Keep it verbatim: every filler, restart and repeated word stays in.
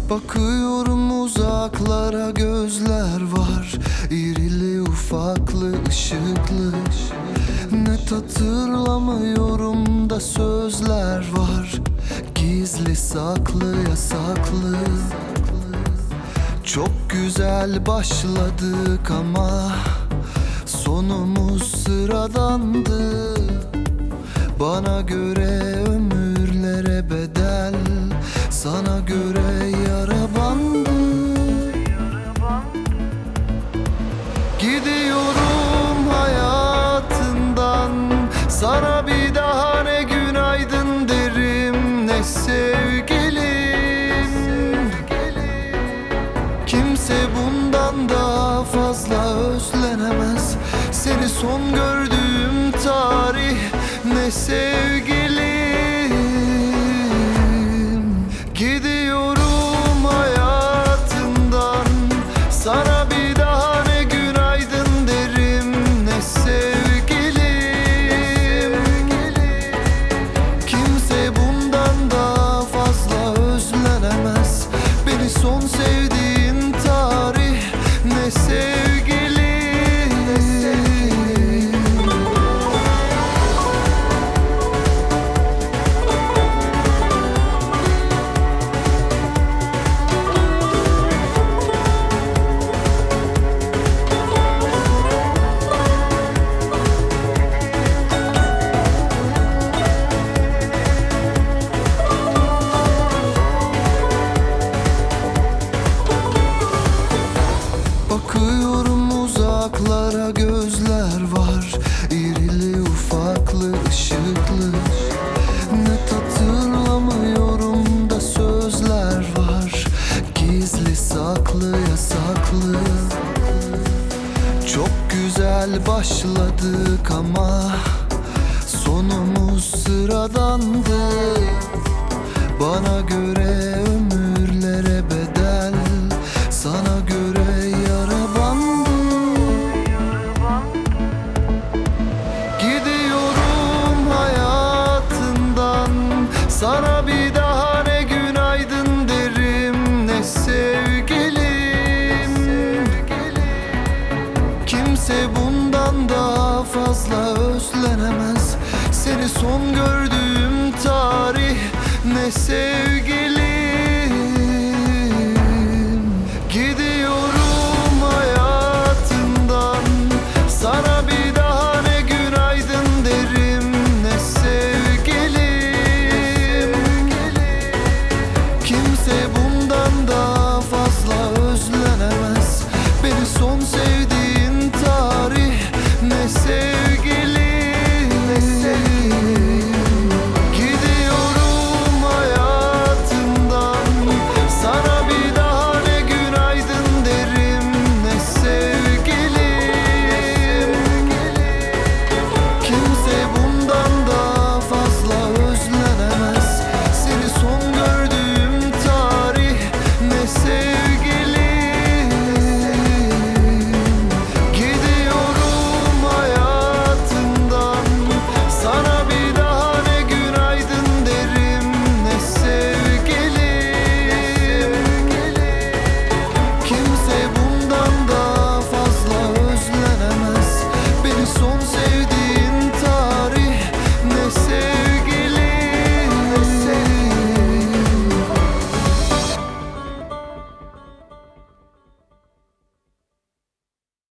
Bakıyorum uzaklara, gözler var, İrili ufaklı ışıklı. Net hatırlamıyorum da sözler var, gizli saklı yasaklı. Çok güzel başladık ama sonumuz sıradandı. Bana göre ömürlere bedel, sana göre yara bandı. Gidiyorum hayatından, sana bir daha ne günaydın derim ne sevgilim. Kimse bundan daha fazla özlenemez, seni son gördüğüm tarih ne sevgilim. Gidiyorum hayatından, sana bir daha ne günaydın derim ne sevgilim. Kimse bundan daha fazla özlenemez, beni son sevdiğin tarih ne sevgilim. Bakıyorum uzaklara, gözler var, İrili ufaklı ışıklı. Net hatırlamıyorum da sözler var, gizli saklı yasaklı. Çok güzel başladık ama sonumuz sıradandı. Bana göre ömürlere bedel, sana göre yara bandı. Gidiyorum hayatından, sana bir daha ne günaydın derim ne sevgilim. Kimse bundan daha fazla özlenemez, seni son gördüğüm tarih ne sevgilim.